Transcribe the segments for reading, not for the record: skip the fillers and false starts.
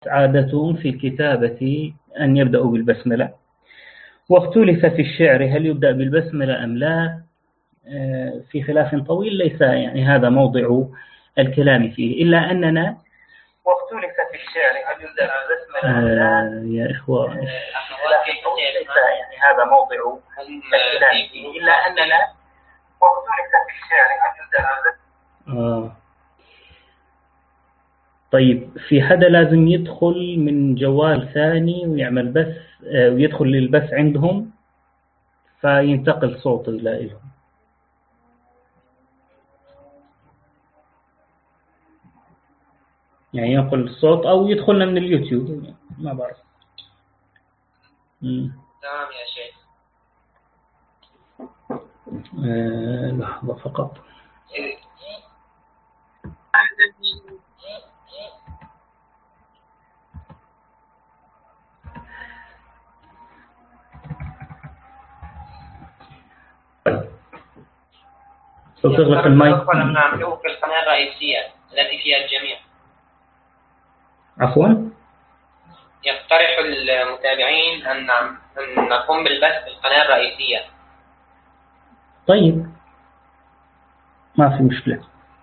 عادتهم في الكتابة أن يبدأوا بالبسملة، واختلف في الشعر هل يبدأ بالبسملة أم لا، في خلاف طويل ليس يعني هذا موضع الكلام فيه، إلا أننا واختلف في الشعر هل يبدأ بالبسملة أم لا يا إخوة، ليس يعني هذا موضع الكلام فيه، إلا أننا واختلف في الشعر هل يبدأ بالبسملة. طيب، في حدا لازم يدخل من جوال ثاني ويعمل بث، ويدخل للبث عندهم فينتقل صوته إليهم. يعني ينقل الصوت أو يدخلنا من اليوتيوب، ما بعرف. تمام يا شيخ. لحظة فقط. تغلق المايك. نعمله في القناة الرئيسية التي فيها الجميع. عفوا. يقترح المتابعين أن نقوم بالبث في القناة الرئيسية. طيب، ما في مشكلة.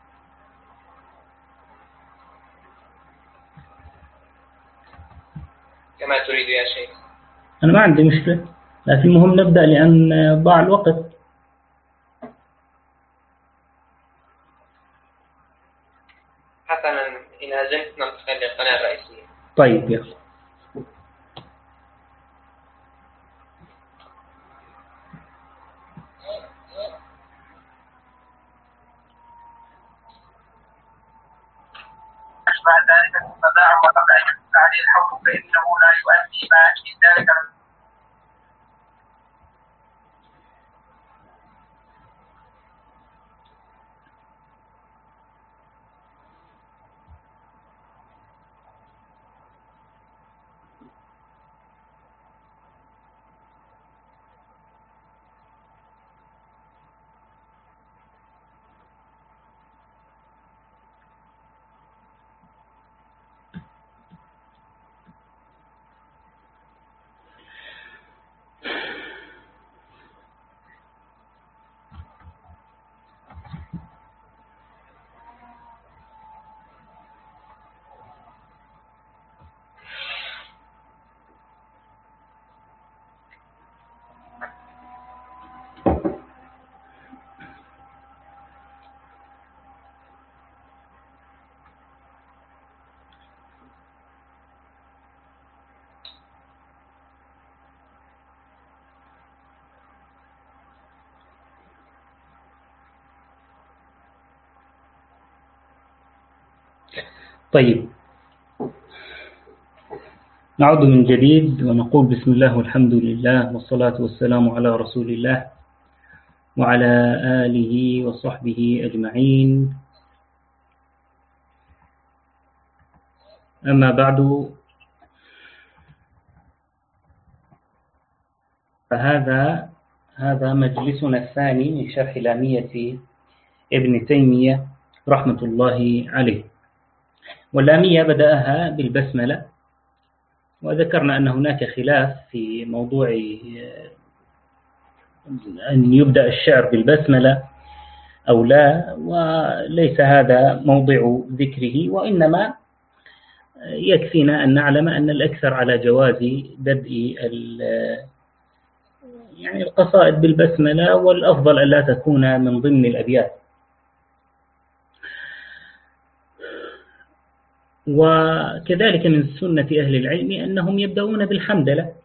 كما تريد يا شيخ. أنا ما عندي مشكلة، لكن المهم نبدأ لأن ضاع الوقت. حسنا، إن أذنت ننتقل للقناة الرئيسية. طيب يلا. بعد ذلك التداعم وقبل أن يحصل عليه الحكم فإنه لا يؤدي ما من ذلك. طيب، نعود من جديد ونقول بسم الله والحمد لله والصلاة والسلام على رسول الله وعلى آله وصحبه أجمعين. أما بعد، فهذا مجلسنا الثاني من شرح لامية ابن تيمية رحمة الله عليه. واللامية بدأها بالبسملة، وذكرنا أن هناك خلاف في موضوع أن يبدأ الشعر بالبسملة أو لا، وليس هذا موضع ذكره، وإنما يكفينا أن نعلم أن الأكثر على جواز بدء يعني القصائد بالبسملة، والأفضل أن لا تكون من ضمن الأبيات. وكذلك من سنة أهل العلم أنهم يبدأون بالحمدلة،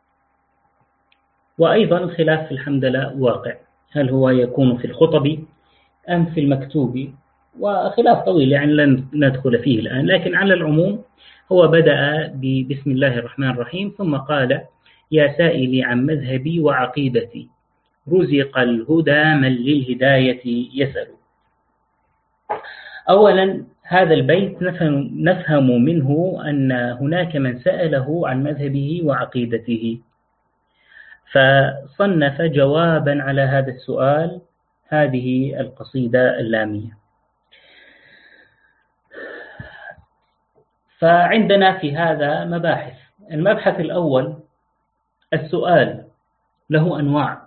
وأيضا الخلاف في الحمدلة واقع، هل هو يكون في الخطب أم في المكتوب، وخلاف طويل يعني لن ندخل فيه الآن، لكن على العموم هو بدأ بسم الله الرحمن الرحيم ثم قال يا سائلي عن مذهبي وعقيدتي رزق الهدى من للهداية يسأل. أولا هذا البيت نفهم منه أن هناك من سأله عن مذهبه وعقيدته، فصنف جوابا على هذا السؤال هذه القصيدة اللامية. فعندنا في هذا مباحث. المبحث الأول: السؤال له أنواع.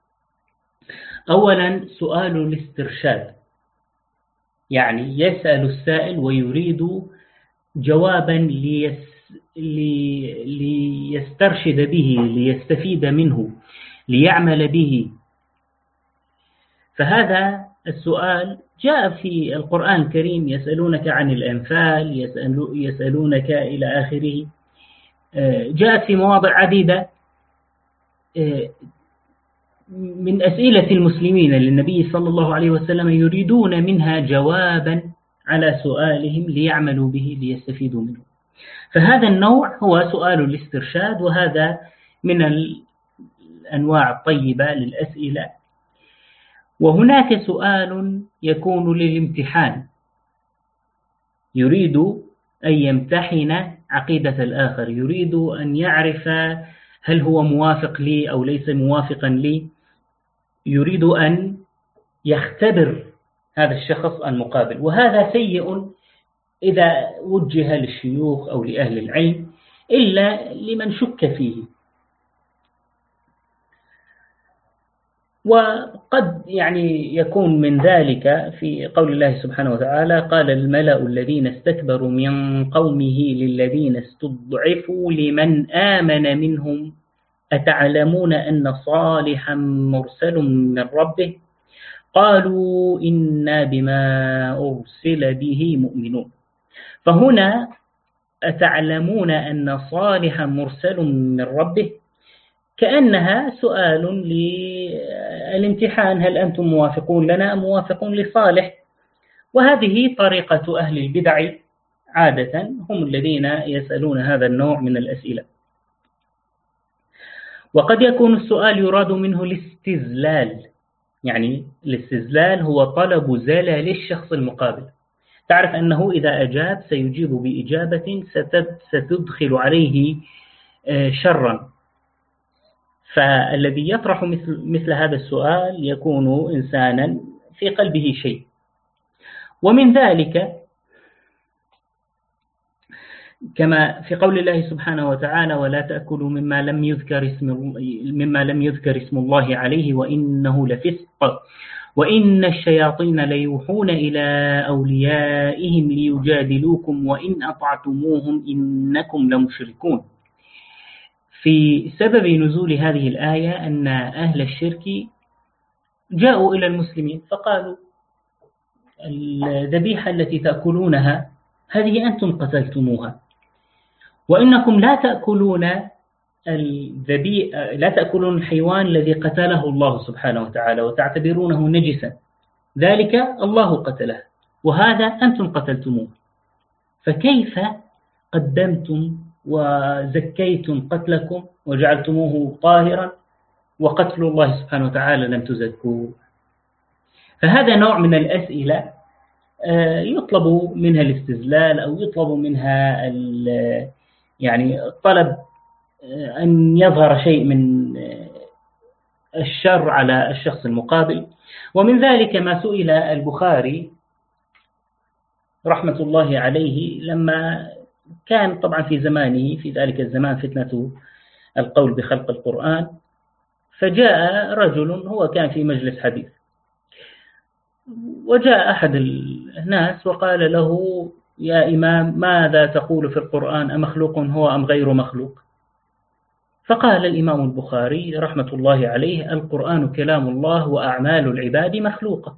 أولا سؤال الاسترشاد، يعني يسأل السائل ويريد جوابا ليسترشد به، ليستفيد منه، ليعمل به. فهذا السؤال جاء في القرآن الكريم: يسألونك عن الأنفال، يسألونك إلى آخره. جاءت في مواضع عديدة من أسئلة المسلمين للنبي صلى الله عليه وسلم يريدون منها جوابا على سؤالهم ليعملوا به ليستفيدوا منه. فهذا النوع هو سؤال الاسترشاد، وهذا من الأنواع الطيبة للأسئلة. وهناك سؤال يكون للامتحان، يريد أن يمتحن عقيدة الآخر، يريد أن يعرف هل هو موافق لي أو ليس موافقا لي، يريد أن يختبر هذا الشخص المقابل. وهذا سيء إذا وجه للشيوخ أو لأهل العلم إلا لمن شك فيه. وقد يكون من ذلك في قول الله سبحانه وتعالى: قال الملأ الذين استكبروا من قومه للذين استضعفوا لمن آمن منهم أتعلمون أن صالحا مرسل من ربه قالوا إنا بما أرسل به مؤمنون. فهنا أتعلمون أن صالحا مرسل من ربه كأنها سؤال للامتحان: هل أنتم موافقون لنا أم موافقون لصالح؟ وهذه طريقة أهل البدع عادة، هم الذين يسألون هذا النوع من الأسئلة. وقد يكون السؤال يراد منه الاستزلال، يعني الاستزلال هو طلب زلل الشخص المقابل. تعرف أنه إذا أجاب سيجيب بإجابة ستدخل عليه شرا، فالذي يطرح مثل هذا السؤال يكون إنسانا في قلبه شيء. ومن ذلك كما في قول الله سبحانه وتعالى: ولا تأكلوا مما لم يذكر اسم الله عليه وإنه لفسق وإن الشياطين ليوحون إلى أوليائهم ليجادلوكم وإن أطعتموهم إنكم لمشركون. في سبب نزول هذه الآية أن أهل الشرك جاءوا إلى المسلمين فقالوا: الذبيحة التي تأكلونها هذه أنتم قتلتموها، وإنكم لا تأكلون الحيوان الذي قتله الله سبحانه وتعالى وتعتبرونه نجسا، ذلك الله قتله وهذا أنتم قتلتموه، فكيف قدمتم وزكيتم قتلكم وجعلتموه طاهرا وقتل الله سبحانه وتعالى لم تزكوه؟ فهذا نوع من الأسئلة يطلب منها الاستزلال أو يطلب منها طلب أن يظهر شيء من الشر على الشخص المقابل. ومن ذلك ما سئل البخاري رحمة الله عليه لما كان طبعا في زمانه في ذلك الزمان فتنة القول بخلق القرآن، فجاء رجل هو كان في مجلس حديث، وجاء أحد الناس وقال له: يا إمام ماذا تقول في القرآن، أمخلوق هو أم غير مخلوق؟ فقال الإمام البخاري رحمة الله عليه: القرآن كلام الله وأعمال العباد مخلوقة.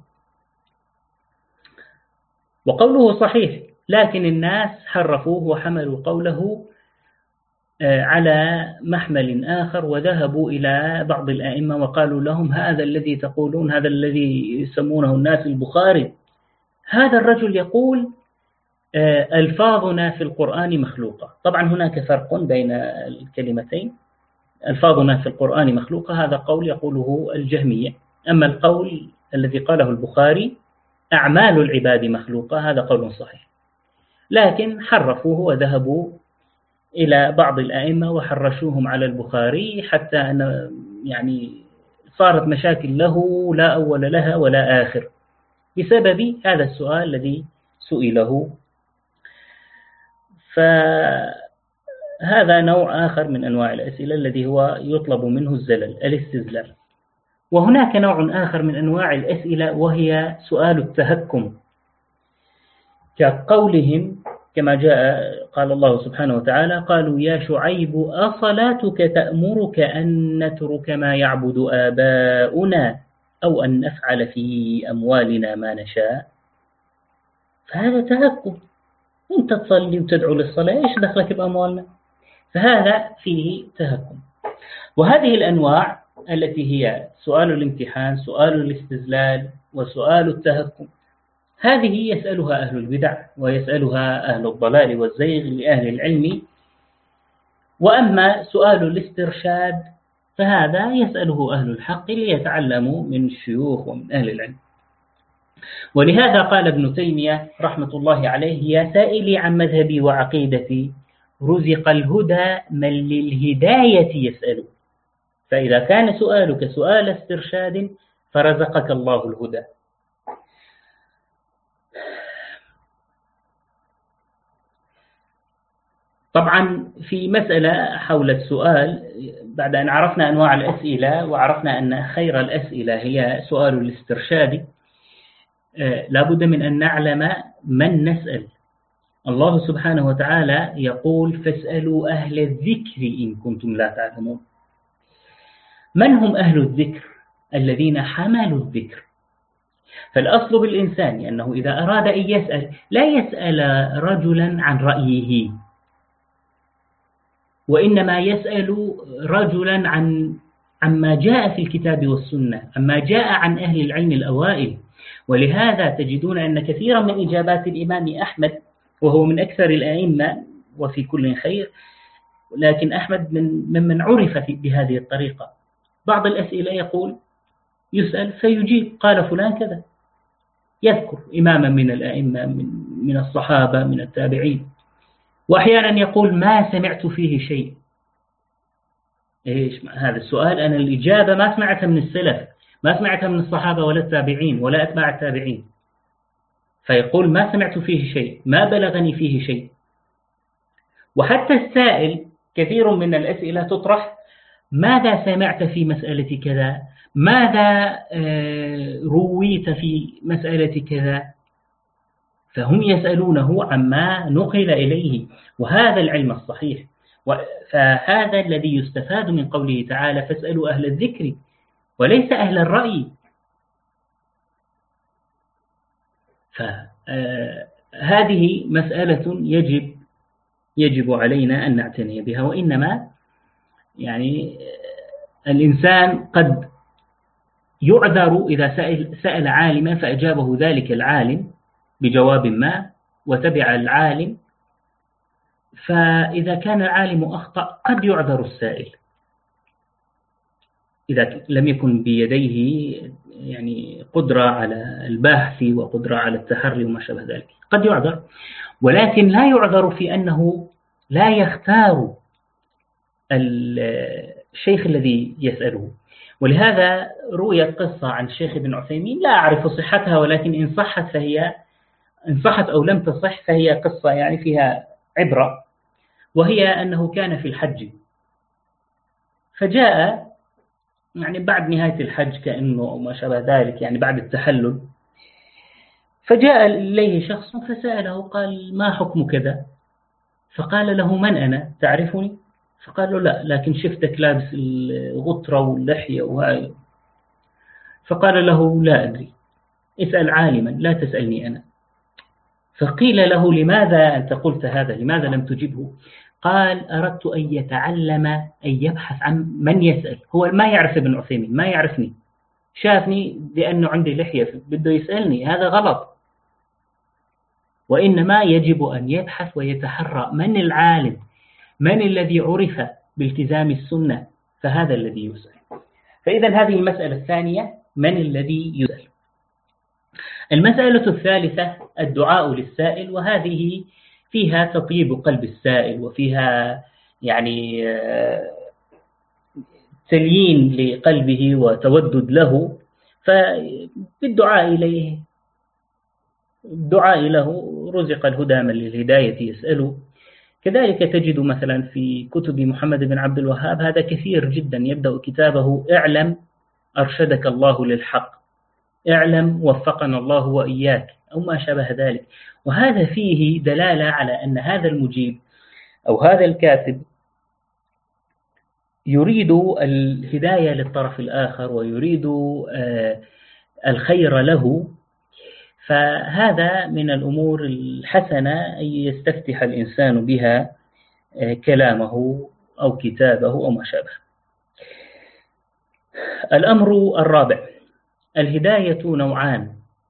وقوله صحيح، لكن الناس حرفوه وحملوا قوله على محمل آخر، وذهبوا إلى بعض الأئمة وقالوا لهم: هذا الذي تقولون، هذا الذي يسمونه الناس البخاري، هذا الرجل يقول ألفاظنا في القرآن مخلوقة. طبعا هناك فرق بين الكلمتين، ألفاظنا في القرآن مخلوقة هذا قول يقوله الجهمية، أما القول الذي قاله البخاري أعمال العباد مخلوقة هذا قول صحيح. لكن حرفوه وذهبوا إلى بعض الأئمة وحرشوهم على البخاري حتى أن صارت مشاكل له لا أول لها ولا آخر بسبب هذا السؤال الذي سئله. فهذا نوع آخر من أنواع الأسئلة الذي هو يطلب منه الزلل، الاستزلال. وهناك نوع آخر من أنواع الأسئلة وهي سؤال التهكم، كقولهم كما جاء قال الله سبحانه وتعالى: قالوا يا شعيب أصلاتك تأمرك أن نترك ما يعبد آباؤنا أو أن نفعل في أموالنا ما نشاء. فهذا تهكم، أنت تصلي وتدعو للصلاة، إيش دخلك بأموالنا؟ فهذا فيه تهكم. وهذه الأنواع التي هي سؤال الامتحان، سؤال الاستزلال، وسؤال التهكم، هذه يسألها أهل البدع ويسألها أهل الضلال والزيغ لأهل العلم. وأما سؤال الاسترشاد فهذا يسأله أهل الحق ليتعلموا من الشيوخ ومن أهل العلم. ولهذا قال ابن تيمية رحمة الله عليه: يا سائلي عن مذهبي وعقيدتي رزق الهدى من للهداية يسأل. فإذا كان سؤالك سؤال استرشاد فرزقك الله الهدى. طبعا في مسألة حول السؤال، بعد أن عرفنا أنواع الأسئلة وعرفنا أن خير الأسئلة هي سؤال الاسترشاد، لابد من أن نعلم من نسأل. الله سبحانه وتعالى يقول: فاسألوا أهل الذكر إن كنتم لا تعلمون. من هم أهل الذكر؟ الذين حملوا الذكر. فالأصل بالإنسان أنه إذا أراد أن يسأل لا يسأل رجلا عن رأيه، وإنما يسأل رجلا عما جاء في الكتاب والسنة، عما جاء عن أهل العلم الأوائل. ولهذا تجدون أن كثيرا من إجابات الإمام أحمد، وهو من أكثر الأئمة وفي كل خير، لكن أحمد ممن عرف بهذه الطريقة. بعض الأسئلة يقول يسأل فيجيب: قال فلان كذا، يذكر إماما من الأئمة من الصحابة من التابعين. وأحيانا يقول: ما سمعت فيه شيء. إيش هذا السؤال؟ أنا الإجابة ما سمعتها من السلف، ما سمعتها من الصحابة ولا التابعين ولا أتباع التابعين. فيقول: ما سمعت فيه شيء، ما بلغني فيه شيء. وحتى السائل كثير من الأسئلة تطرح: ماذا سمعت في مسألة كذا؟ ماذا رويت في مسألة كذا؟ فهم يسألونه عما نقل إليه، وهذا العلم الصحيح. فهذا الذي يستفاد من قوله تعالى: فاسألوا أهل الذكر، وليس أهل الرأي. فهذه مسألة يجب علينا أن نعتني بها. وإنما يعني الإنسان قد يعذر إذا سأل عالما فأجابه ذلك العالم بجواب ما وتبع العالم، فإذا كان العالم أخطأ قد يعذر السائل إذا لم يكن بيديه يعني قدرة على البحث وقدرة على التحري وما شابه ذلك، قد يعذر. ولكن لا يعذر في أنه لا يختار الشيخ الذي يسأله. ولهذا رويت قصة عن الشيخ ابن عثيمين، لا أعرف صحتها، ولكن إن صحت أو لم تصح فهي قصة يعني فيها عبرة. وهي أنه كان في الحج، فجاء يعني بعد نهاية الحج كأنه ما شابه ذلك، يعني بعد التحلل، فجاء إليه شخص فسأله قال: ما حكم كذا؟ فقال له: من أنا؟ تعرفني؟ فقال له: لا، لكن شفتك لابس الغطرة واللحية وهاي. فقال له: لا أدري، اسأل عالما لا تسألني أنا. فقيل له: لماذا أنت قلت هذا؟ لماذا لم تجبه؟ قال: أردت أن يتعلم، أن يبحث عن من يسأل. هو ما يعرف ابن عثيمين، ما يعرفني، شافني لأنه عندي لحية بده يسألني، هذا غلط. وإنما يجب أن يبحث ويتحرى من العالم، من الذي عرف بالتزام السنة، فهذا الذي يسأل. فإذا هذه المسألة الثانية: من الذي يسأل. المسألة الثالثة: الدعاء للسائل، وهذه فيها تطيب قلب السائل، وفيها يعني تليين لقلبه وتودد له. فبالدعاء إليه، الدعاء له: رزق الهدى من للهداية يسأل. كذلك تجد مثلا في كتب محمد بن عبد الوهاب هذا كثير جدا، يبدأ كتابه: اعلم أرشدك الله للحق، اعلم وفقنا الله وإياك، أو ما شابه ذلك. وهذا فيه دلالة على أن هذا المجيب أو هذا الكاتب يريد الهداية للطرف الآخر ويريد الخير له. فهذا من الأمور الحسنة أن يستفتح الإنسان بها كلامه أو كتابه أو ما شابه. الأمر الرابع: الهداية نوعان.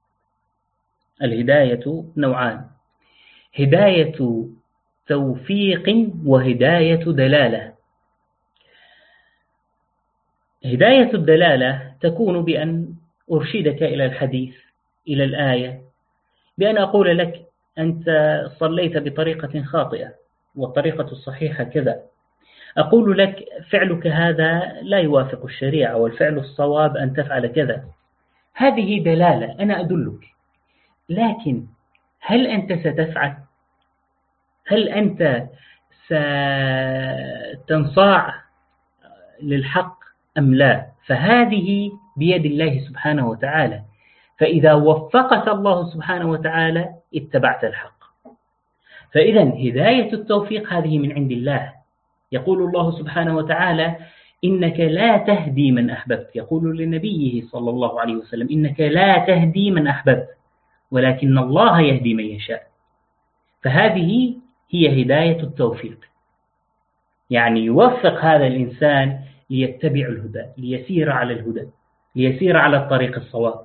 الهداية نوعان: هداية توفيق وهداية دلالة. هداية الدلالة تكون بأن أرشدك إلى الحديث، إلى الآية، بأن أقول لك أنت صليت بطريقة خاطئة والطريقة الصحيحة كذا، أقول لك فعلك هذا لا يوافق الشريعة والفعل الصواب أن تفعل كذا. هذه دلالة، أنا أدلك، لكن هل أنت ستفعل؟ هل أنت ستنصاع للحق أم لا؟ فهذه بيد الله سبحانه وتعالى. فإذا وفقك الله سبحانه وتعالى اتبعت الحق. فإذا هداية التوفيق هذه من عند الله. يقول الله سبحانه وتعالى: إنك لا تهدي من أحببت. يقول لنبيه صلى الله عليه وسلم: إنك لا تهدي من أحببت ولكن الله يهدي من يشاء. فهذه هي هداية التوفيق، يعني يوفق هذا الإنسان ليتبع الهدى، ليسير على الهدى، ليسير على الطريق الصواب.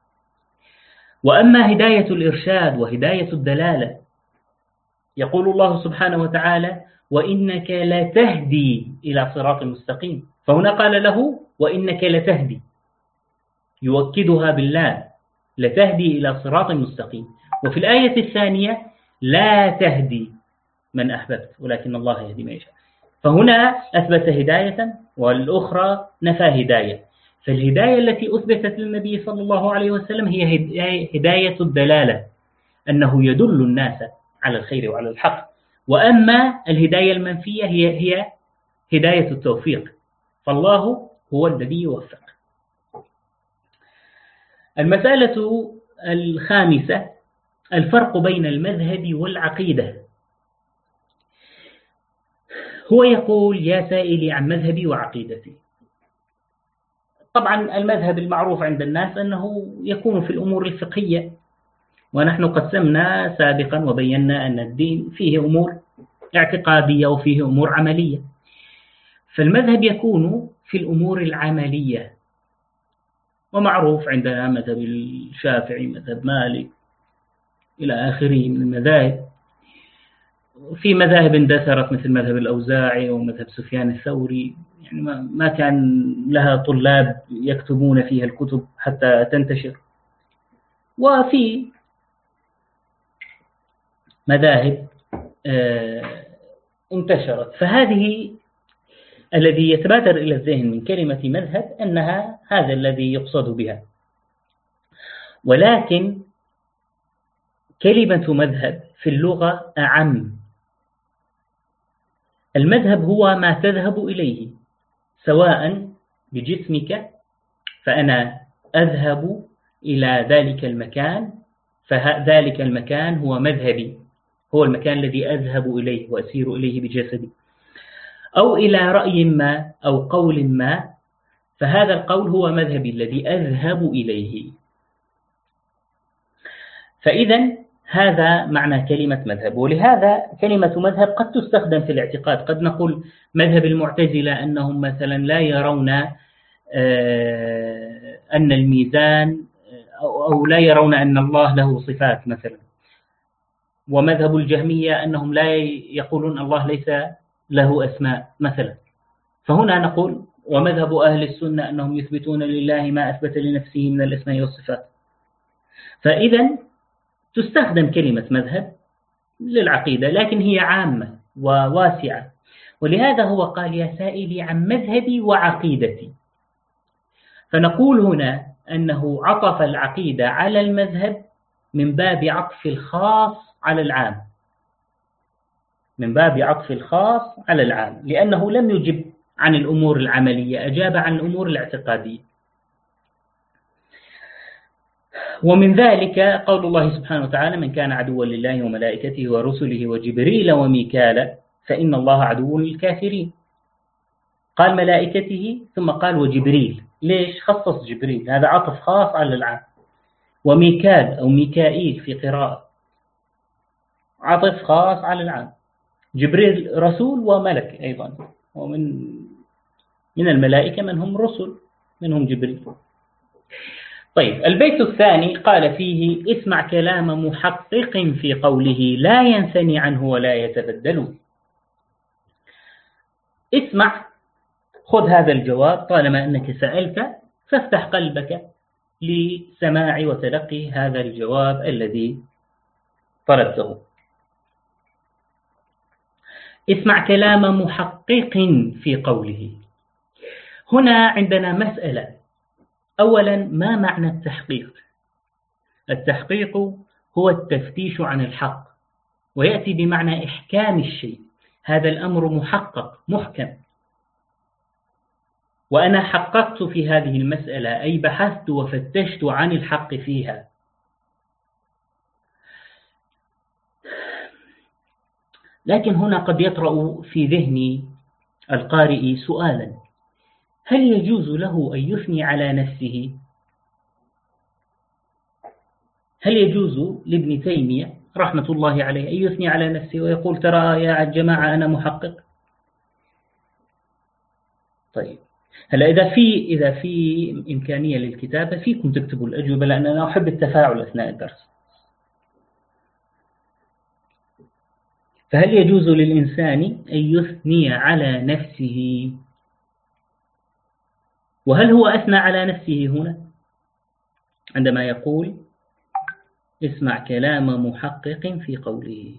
وأما هداية الإرشاد وهداية الدلالة، يقول الله سبحانه وتعالى: وإنك لتهدي إلى صراط مستقيم. فهنا قال له: وإنك لتهدي، يؤكدها بالله، لتهدي إلى صراط مستقيم. وفي الآية الثانية: لا تهدي من أحببت ولكن الله يهدي من يشاء. فهنا أثبت هداية والأخرى نفى هداية. فالهداية التي أثبتت للنبي صلى الله عليه وسلم هي هداية الدلالة، أنه يدل الناس على الخير وعلى الحق. وأما الهداية المنفية هي هداية التوفيق، فالله هو الذي يوفق. المسألة الخامسة: الفرق بين المذهب والعقيدة. هو يقول: يا سائلي عن مذهبي وعقيدتي. طبعا المذهب المعروف عند الناس أنه يكون في الأمور الفقهية، ونحن قسمنا سابقا وبينا أن الدين فيه أمور اعتقادية وفيه أمور عملية. فالمذهب يكون في الأمور العملية، ومعروف عندنا مذهب الشافعي، مذهب مالك، إلى آخره من المذاهب. في مذاهب اندثرت مثل مذهب الأوزاعي ومذهب سفيان الثوري، يعني ما كان لها طلاب يكتبون فيها الكتب حتى تنتشر. وفي مذاهب انتشرت. فهذه الذي يتبادر إلى الذهن من كلمة مذهب أنها هذا الذي يقصد بها. ولكن كلمة مذهب في اللغة أعم. المذهب هو ما تذهب إليه، سواء بجسمك، فأنا أذهب إلى ذلك المكان، فذلك المكان هو مذهبي، هو المكان الذي أذهب إليه وأسير إليه بجسدي. أو إلى رأي ما أو قول ما، فهذا القول هو مذهبي الذي أذهب إليه. فإذا هذا معنى كلمة مذهب. ولهذا كلمة مذهب قد تستخدم في الاعتقاد. قد نقول مذهب المعتزلة أنهم مثلا لا يرون أن الميزان أو لا يرون أن الله له صفات مثلا. ومذهب الجهمية أنهم لا يقولون الله ليس له أسماء مثلا. فهنا نقول ومذهب أهل السنة أنهم يثبتون لله ما أثبت لنفسه من الأسماء والصفات. فإذا تستخدم كلمة مذهب للعقيدة، لكن هي عامة وواسعة. ولهذا هو قال: يا سائلي عن مذهبي وعقيدتي. فنقول هنا أنه عطف العقيدة على المذهب من باب عطف الخاص على العام. من باب عطف الخاص على العام، لأنه لم يجب عن الأمور العملية، أجاب عن الأمور الاعتقادية. ومن ذلك قول الله سبحانه وتعالى: من كان عدوا لله وملائكته ورسله وجبريل وميكال فإن الله عدو للكافرين. قال ملائكته ثم قال وجبريل. ليش خصص جبريل؟ هذا عطف خاص على العام. وميكال أو ميكائيل في قراءة عطف خاص على العام. جبريل رسول وملك أيضا، ومن الملائكة من هم رسل، منهم جبريل. طيب، البيت الثاني قال فيه: اسمع كلام محقق في قوله لا ينثني عنه ولا يتبدل. اسمع، خذ هذا الجواب طالما أنك سألت، فافتح قلبك لسماع وتلقي هذا الجواب الذي طلبته. اسمع كلام محقق في قوله. هنا عندنا مسألة. أولا، ما معنى التحقيق؟ التحقيق هو التفتيش عن الحق، ويأتي بمعنى إحكام الشيء. هذا الأمر محقق محكم، وأنا حققت في هذه المسألة، أي بحثت وفتشت عن الحق فيها. لكن هنا قد يطرأ في ذهن القارئ سؤالا: هل يجوز له أن يثني على نفسه؟ هل يجوز لابن تيمية رحمة الله عليه أن يثني على نفسه ويقول: ترى يا جماعة أنا محقق؟ طيب، هلا إذا في إمكانية للكتابة، فيكم تكتبوا الأجوبة، لأن أنا أحب التفاعل أثناء الدرس. فهل يجوز للإنسان أن يثني على نفسه؟ وهل هو أثنى على نفسه هنا عندما يقول: اسمع كلام محقق في قوله؟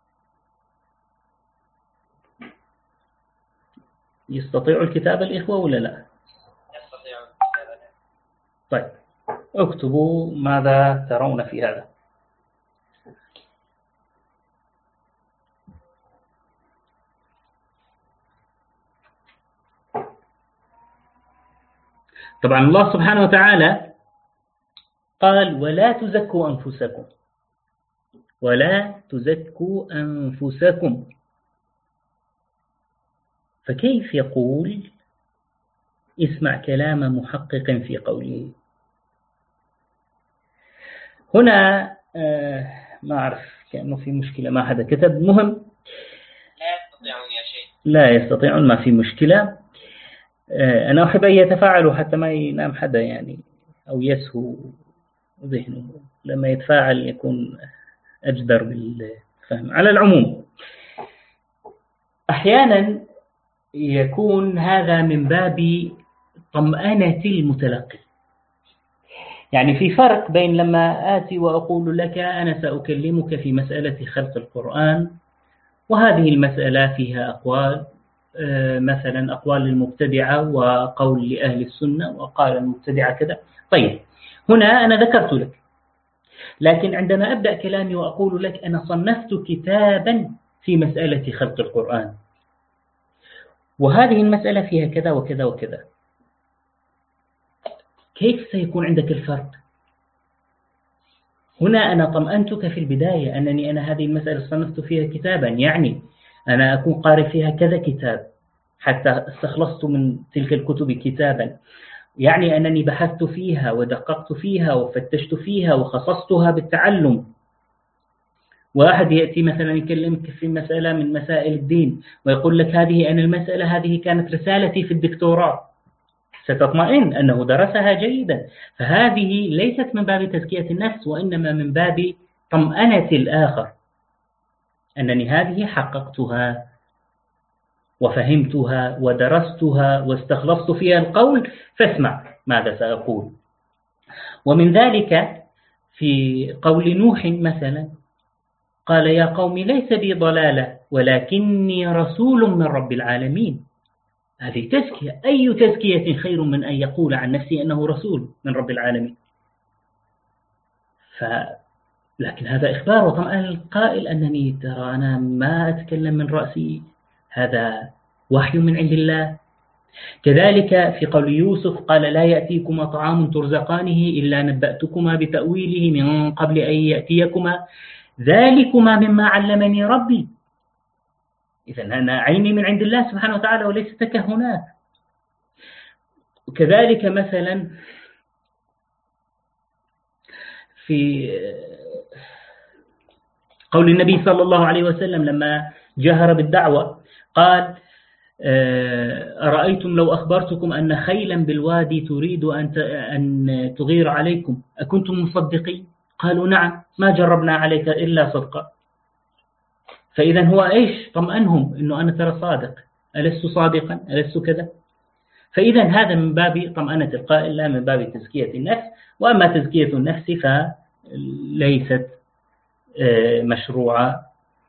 يستطيع الكتابة الإخوة ولا لا؟ يستطيع الكتابة. طيب، اكتبوا ماذا ترون في هذا. طبعا الله سبحانه وتعالى قال: ولا تزكوا أنفسكم، ولا تزكوا أنفسكم. فكيف يقول اسمع كلام محقق في قوله؟ هنا ما أعرف، كأنه في مشكلة، ما حدا كتب. مهم، لا يستطيعون يا شيخ. لا يستطيعون، ما في مشكلة. أنا أحب أن يتفاعلوا حتى ما ينام حدا يعني، أو يسهو ذهنه. لما يتفاعل يكون أجدر بالفهم. على العموم، أحيانا يكون هذا من باب طمأنة المتلقي. يعني في فرق بين لما آتي وأقول لك أنا سأكلمك في مسألة خلق القرآن، وهذه المسألة فيها أقوال، مثلا أقوال للمبتدعة وقول لأهل السنة، وقال المبتدعة كذا. طيب، هنا أنا ذكرت لك، لكن عندما أبدأ كلامي وأقول لك أنا صنفت كتابا في مسألة خلق القرآن، وهذه المسألة فيها كذا وكذا وكذا، كيف سيكون عندك الفرق؟ هنا أنا طمأنتك في البداية أنني أنا هذه المسألة صنفت فيها كتابا، يعني أنا أكون قارئ فيها كذا كتاب حتى استخلصت من تلك الكتب كتابا، يعني أنني بحثت فيها ودققت فيها وفتشت فيها وخصصتها بالتعلم. واحد يأتي مثلا يكلمك في مسألة من مسائل الدين ويقول لك هذه أنا المسألة هذه كانت رسالتي في الدكتوراه، ستطمئن أنه درسها جيدا. فهذه ليست من باب تزكية النفس، وإنما من باب طمأنة الآخر، أنني هذه حققتها وفهمتها ودرستها واستخلصت فيها القول، فاسمع ماذا سأقول. ومن ذلك في قول نوح مثلا، قال: يا قوم ليس بي ضلالة ولكني رسول من رب العالمين. هذه تزكية. أي تزكية خير من أن يقول عن نفسه أنه رسول من رب العالمين؟ لكن هذا إخبار وطمأن القائل أنني ترى أنا ما أتكلم من رأسي، هذا وحي من عند الله. كذلك في قول يوسف قال لا يأتيكما طعام ترزقانه إلا نبأتكما بتأويله من قبل أن يأتيكما ذلكما مما علمني ربي. إذن أنا علمي من عند الله سبحانه وتعالى وليس تكهنات. وكذلك مثلا في قول النبي صلى الله عليه وسلم لما جهر بالدعوة قال أرأيتم لو أخبرتكم أن خيلا بالوادي تريد أن تغير عليكم أكنتم مصدقين؟ قالوا نعم ما جربنا عليك إلا صدقا. فإذا هو إيش طمأنهم إنه أنا ترى صادق، ألست صادقا، ألست كذا. فإذا هذا من باب طمأنة القائل لا من باب تزكية النفس. وأما تزكية النفس فليست مشروعة.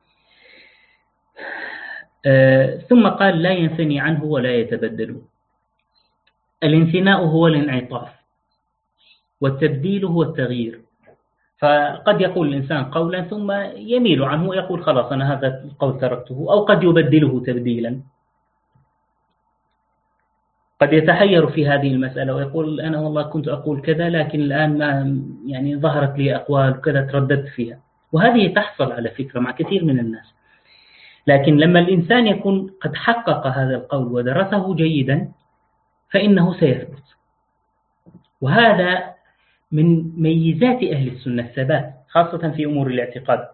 ثم قال لا ينثني عنه ولا يتبدل. الانثناء هو الانعطاف والتبديل هو التغيير. فقد يقول الإنسان قولا ثم يميل عنه ويقول خلاص أنا هذا القول تركته، أو قد يبدله تبديلا. قد يتحير في هذه المسألة ويقول أنا والله كنت أقول كذا لكن الآن ما يعني ظهرت لي أقوال كذا ترددت فيها. وهذه تحصل على فكرة مع كثير من الناس. لكن لما الإنسان يكون قد حقق هذا القول ودرسه جيدا فإنه سيثبت. وهذا من ميزات أهل السنة الثبات، خاصة في أمور الاعتقاد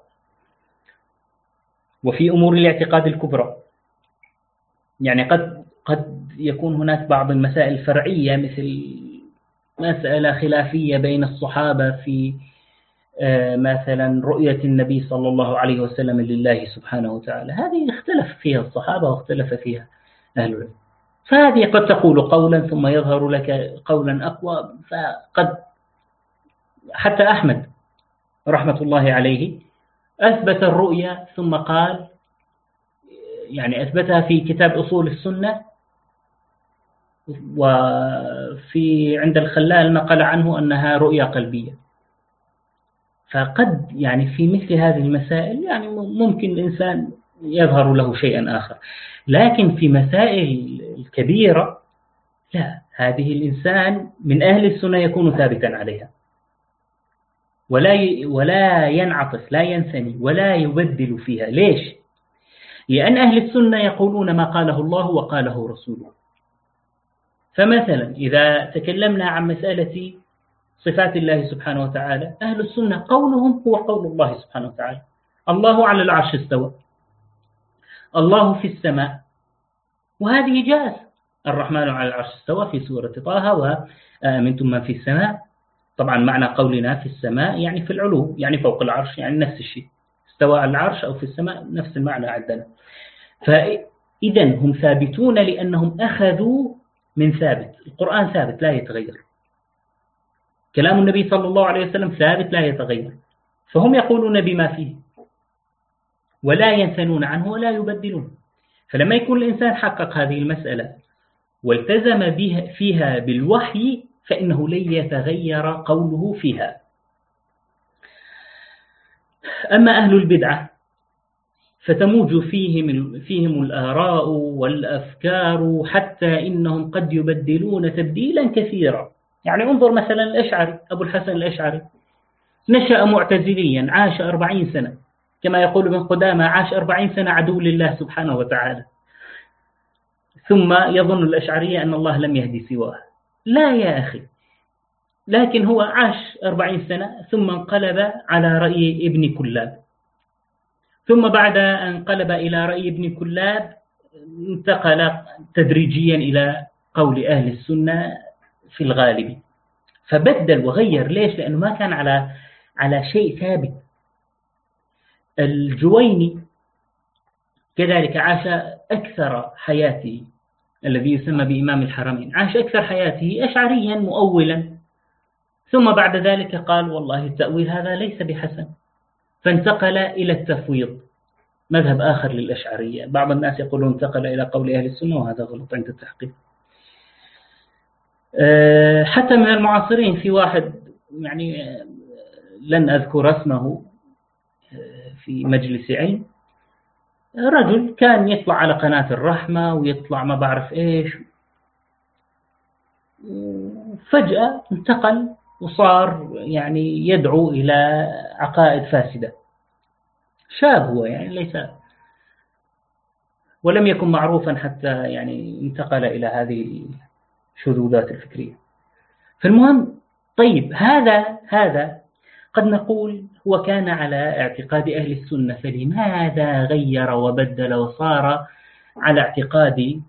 وفي أمور الاعتقاد الكبرى. يعني قد يكون هناك بعض المسائل الفرعية مثل مسألة خلافية بين الصحابة في مثلا رؤية النبي صلى الله عليه وسلم لله سبحانه وتعالى، هذه اختلف فيها الصحابة واختلف فيها أهل العلم. فهذه قد تقول قولا ثم يظهر لك قولا أقوى. فقد حتى أحمد رحمة الله عليه أثبت الرؤية ثم قال يعني أثبتها في كتاب أصول السنة، وفي عند الخلال نقل عنه أنها رؤية قلبية. فقد يعني في مثل هذه المسائل يعني ممكن الإنسان يظهر له شيئا آخر، لكن في مسائل الكبيرة لا، هذه الإنسان من أهل السنة يكون ثابتا عليها ولا ينعطف، لا ينثني ولا يبدل فيها. ليش؟ لأن أهل السنة يقولون ما قاله الله وقاله رسوله. فمثلا إذا تكلمنا عن مسألة صفات الله سبحانه وتعالى، أهل السنة قولهم هو قول الله سبحانه وتعالى. الله على العرش استوى، الله في السماء، وهذه جاءت الرحمن على العرش استوى في سورة طه وأمنتم من في السماء. طبعا معنى قولنا في السماء يعني في العلو، يعني فوق العرش، يعني نفس الشيء. استوى على العرش أو في السماء نفس المعنى عندنا. فإذا هم ثابتون لأنهم أخذوا من ثابت. القرآن ثابت لا يتغير، كلام النبي صلى الله عليه وسلم ثابت لا يتغير، فهم يقولون بما فيه ولا ينثنون عنه ولا يبدلون. فلما يكون الإنسان حقق هذه المسألة والتزم فيها بالوحي فإنه لن يتغير قوله فيها. أما أهل البدعة فتموج فيهم الآراء والأفكار حتى إنهم قد يبدلون تبديلا كثيرا. يعني انظر مثلا الأشعري، أبو الحسن الأشعري نشأ معتزليا، عاش 40 سنة، كما يقول ابن قدامة عاش 40 سنة عدو لله سبحانه وتعالى، ثم يظن الأشعرية أن الله لم يهدي سواه. لا يا أخي، لكن هو عاش 40 سنة ثم انقلب على رأي ابن كلاب، ثم بعد أن انقلب إلى رأي ابن كلاب انتقل تدريجيا إلى قول أهل السنة في الغالب، فبدل وغير. ليش؟ لأنه ما كان على شيء ثابت. الجويني كذلك عاش أكثر حياته، الذي يسمى بإمام الحرمين، عاش أكثر حياته أشعريا مؤولا، ثم بعد ذلك قال والله التأويل هذا ليس بحسن، فانتقل إلى التفويض، مذهب آخر للأشعرية. بعض الناس يقولون انتقل إلى قول أهل السنة، وهذا غلط عند التحقيق. حتى من المعاصرين في واحد يعني لن أذكر اسمه في مجلس علم، رجل كان يطلع على قناة الرحمة ويطلع ما بعرف إيش، فجأة انتقل وصار يعني يدعو إلى عقائد فاسدة. شاب هو يعني ليس، ولم يكن معروفا حتى يعني انتقل إلى هذه الشذوذات الفكرية. فالمهم، طيب هذا قد نقول هو كان على اعتقاد أهل السنة، فلماذا غير وبدل وصار على اعتقاد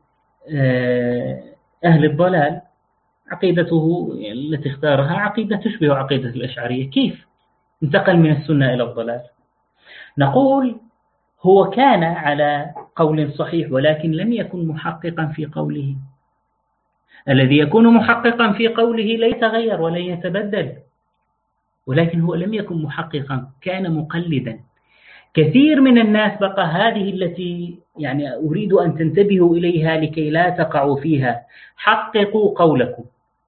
أهل الضلال؟ عقيدته التي اختارها عقيدة تشبه عقيدة الأشعرية. كيف انتقل من السنة إلى الضلال؟ نقول هو كان على قول صحيح ولكن لم يكن محققا في قوله. الذي يكون محققا في قوله لا يتغير ولا يتبدل، ولكن هو لم يكن محققا، كان مقلدا. كثير من الناس بقى هذه التي يعني أريد أن تنتبهوا إليها لكي لا تقعوا فيها. حققوا قولكم،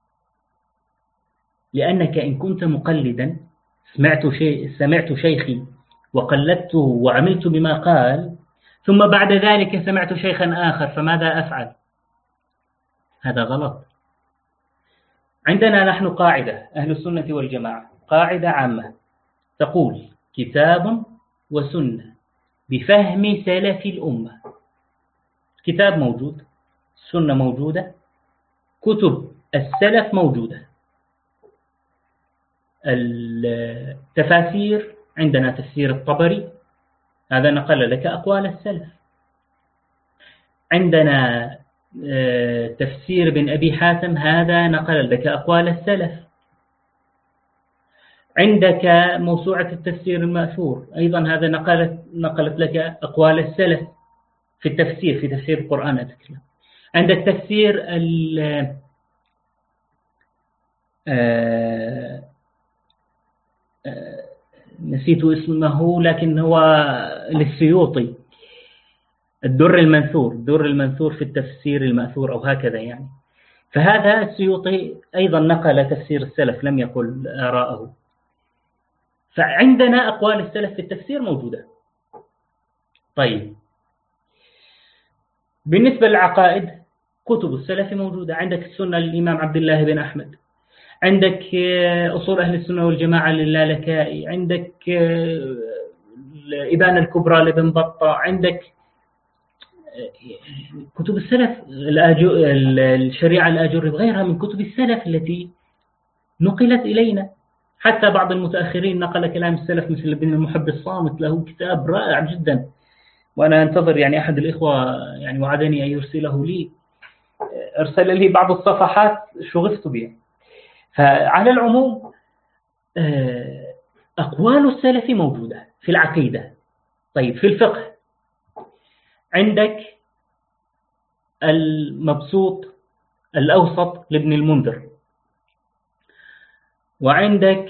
لأنك إن كنت مقلدا سمعت شيخي وقلدته وعملت بما قال، ثم بعد ذلك سمعت شيخا آخر، فماذا أفعل؟ هذا غلط. عندنا نحن قاعدة أهل السنة والجماعة، قاعدة عامة تقول: كتاب وسنة بفهم سلف الأمة. كتاب موجود، السنة موجودة، كتب السلف موجودة. التفاسير عندنا تفسير الطبري، هذا نقل لك أقوال السلف. عندنا تفسير بن أبي حاتم، هذا نقل لك أقوال السلف. عندك موسوعة التفسير المأثور، أيضا هذا نقلت لك أقوال السلف في التفسير، في تفسير القرآن أتكلم. عندك تفسير نسيت اسمه لكن هو للسيوطي، الدر المنثور في التفسير المأثور أو هكذا يعني. فهذا السيوطي أيضا نقل تفسير السلف، لم يقل آراءه. فعندنا أقوال السلف في التفسير موجودة. طيب، بالنسبة للعقائد كتب السلف موجودة. عندك السنة للإمام عبد الله بن أحمد، عندك أصول أهل السنة والجماعة للالكائي، عندك الإبانة الكبرى لابن بطة، عندك كتب السلف، الشريعة الآجري وغيرها من كتب السلف التي نقلت إلينا. حتى بعض المتأخرين نقل كلام السلف، مثل ابن المحب الصامت، له كتاب رائع جدا، وأنا أنتظر يعني أحد الإخوة يعني وعدني أن يرسله لي، أرسل لي بعض الصفحات شغفت بها. فعلى العموم أقوال السلف موجودة في العقيدة. طيب، في الفقه عندك المبسوط الأوسط لابن المنذر، وعندك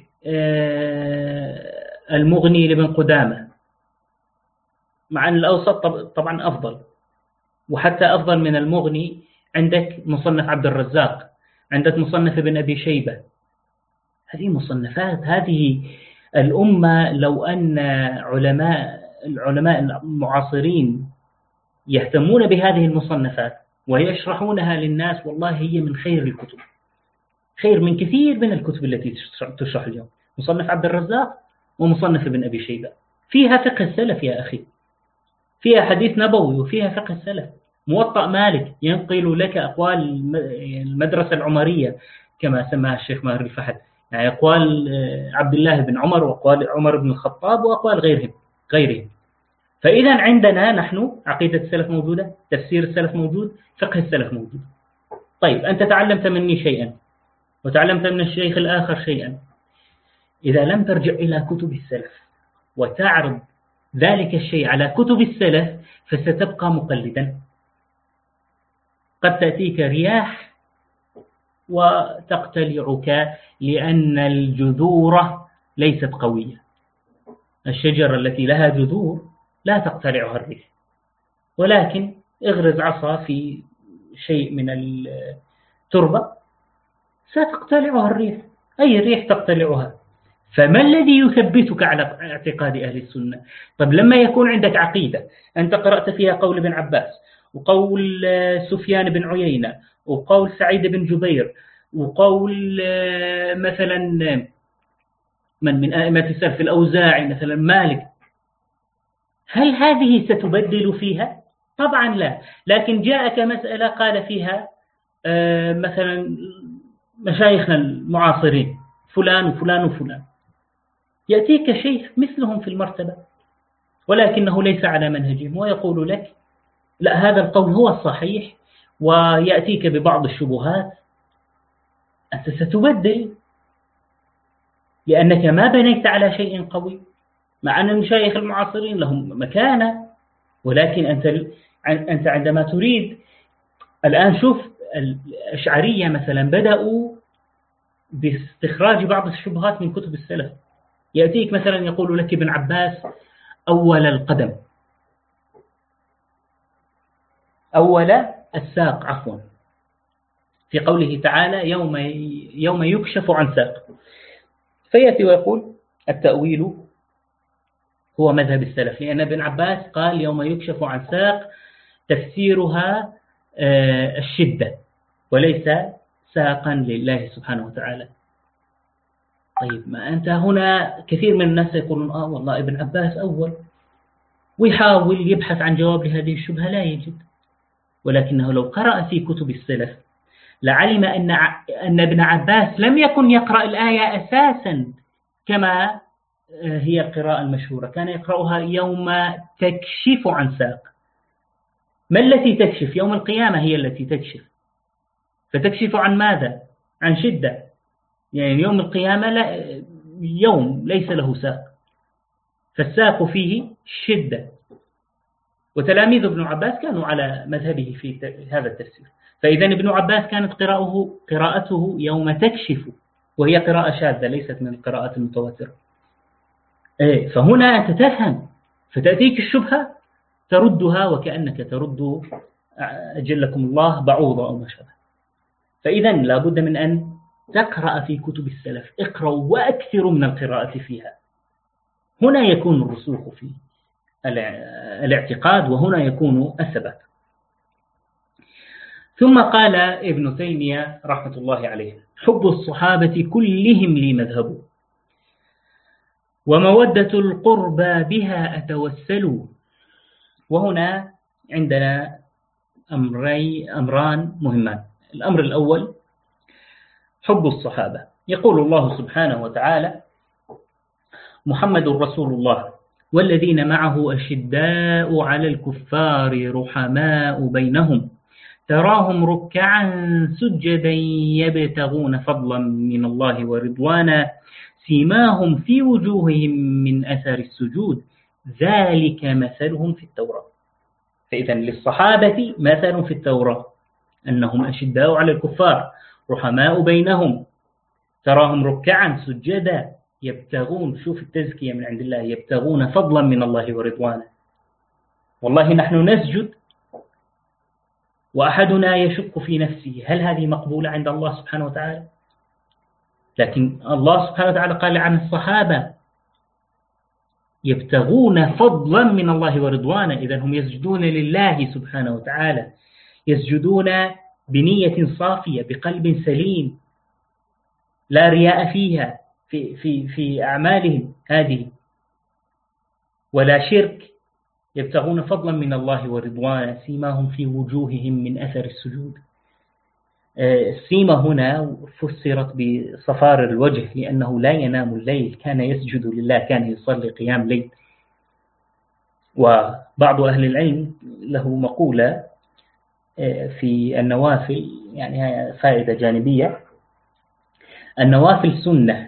المغني لابن قدامة، مع أن الأوسط طبعا أفضل، وحتى أفضل من المغني. عندك مصنف عبد الرزاق، عندك مصنف ابن أبي شيبة. هذه مصنفات، هذه الأمة لو أن العلماء المعاصرين يهتمون بهذه المصنفات ويشرحونها للناس، والله هي من خير الكتب، خير من كثير من الكتب التي تشرح اليوم. مصنف عبد الرزاق ومصنف ابن أبي شيبة فيها فقه السلف يا أخي، فيها حديث نبوي وفيها فقه السلف. موطأ مالك ينقل لك أقوال المدرسة العمرية كما سماها الشيخ ماهر الفحد، يعني أقوال عبد الله بن عمر وأقوال عمر بن الخطاب وأقوال غيرهم. فإذا عندنا نحن عقيدة السلف موجودة، تفسير السلف موجود، فقه السلف موجود. طيب، أنت تعلمت مني شيئا وتعلمت من الشيخ الآخر شيئا، إذا لم ترجع إلى كتب السلف وتعرض ذلك الشيء على كتب السلف فستبقى مقلدا. قد تأتيك رياح وتقتلعك، لأن الجذور ليست قوية. الشجرة التي لها جذور لا تقتلعها الريح، ولكن اغرز عصا في شيء من التربة ستقتلعها الريح، أي ريح تقتلعها. فما الذي يثبتك على اعتقاد أهل السنة؟ طب لما يكون عندك عقيدة أنت قرأت فيها قول ابن عباس وقول سفيان بن عيينة وقول سعيد بن جبير وقول مثلا من أئمة السلف الأوزاعي مثلا مالك، هل هذه ستبدل فيها؟ طبعا لا. لكن جاءك مسألة قال فيها مثلا مشايخنا المعاصرين فلان وفلان وفلان، يأتيك شيخ مثلهم في المرتبة ولكنه ليس على منهجهم ويقول لك لا هذا القول هو الصحيح، ويأتيك ببعض الشبهات، أنت ستبدل لأنك ما بنيت على شيء قوي، مع أن المشايخ المعاصرين لهم مكانة، ولكن أنت عندما تريد الآن شوف الأشعرية مثلا بدأوا باستخراج بعض الشبهات من كتب السلف. يأتيك مثلا يقول لك ابن عباس أول القدم، أول الساق عفوا، في قوله تعالى يوم يكشف عن ساق، فيأتي ويقول التأويل هو مذهب السلف، لأن ابن عباس قال يوم يكشف عن ساق تفسيرها الشدة وليس ساقا لله سبحانه وتعالى. طيب ما أنت هنا كثير من الناس يقولون والله ابن عباس أول، ويحاول يبحث عن جواب لهذه الشبهة لا يجد، ولكنه لو قرأ في كتب السلف لعلم أن ابن عباس لم يكن يقرأ الآية أساسا كما هي القراءة المشهورة، كان يقرأها يوم تكشف عن ساق. ما التي تكشف؟ يوم القيامة هي التي تكشف، فتكشف عن ماذا؟ عن شدة، يعني يوم القيامة يوم ليس له ساق، فالساق فيه شدة، وتلاميذ ابن عباس كانوا على مذهبه في هذا التفسير. فإذا ابن عباس كانت قراءته يوم تكشف، وهي قراءة شاذة ليست من القراءات المتواترة. فهنا أنت تفهم، فتأتيك الشبهة تردها وكأنك ترد أجلكم الله بعوضة أو ما شابه. فإذا لابد من أن تقرأ في كتب السلف، اقرأوا وأكثروا من القراءة فيها، هنا يكون الرسوخ في الاعتقاد وهنا يكون الثبات. ثم قال ابن تيمية رحمة الله عليه: حب الصحابة كلهم لي مذهب، ومودة القربى بها أتوسل. وهنا عندنا أمران مهمان. الأمر الأول حب الصحابة. يقول الله سبحانه وتعالى: محمد رسول الله والذين معه أشداء على الكفار رحماء بينهم تراهم ركعا سجدا يبتغون فضلا من الله ورضوانا سيماهم في وجوههم من أثر السجود ذلك مثلهم في التوراة. فإذا للصحابة مثل في التوراة أنهم أشداء على الكفار رحماء بينهم تراهم ركعا سجدا يبتغون، شوف التزكية من عند الله، يبتغون فضلا من الله ورضوانا. والله نحن نسجد وأحدنا يشك في نفسه هل هذه مقبولة عند الله سبحانه وتعالى؟ لكن الله سبحانه وتعالى قال عن الصحابة يبتغون فضلا من الله ورضوانا، إذن هم يسجدون لله سبحانه وتعالى، يسجدون بنية صافية بقلب سليم لا رياء فيها في أعمالهم هذه ولا شرك، يبتغون فضلا من الله ورضوانا سيماهم في وجوههم من أثر السجود. السيمة هنا فسرت بصفار الوجه لأنه لا ينام الليل، كان يسجد لله، كان يصلي قيام ليل. وبعض أهل العلم له مقولة في النوافل، يعني فائدة جانبية، النوافل سنة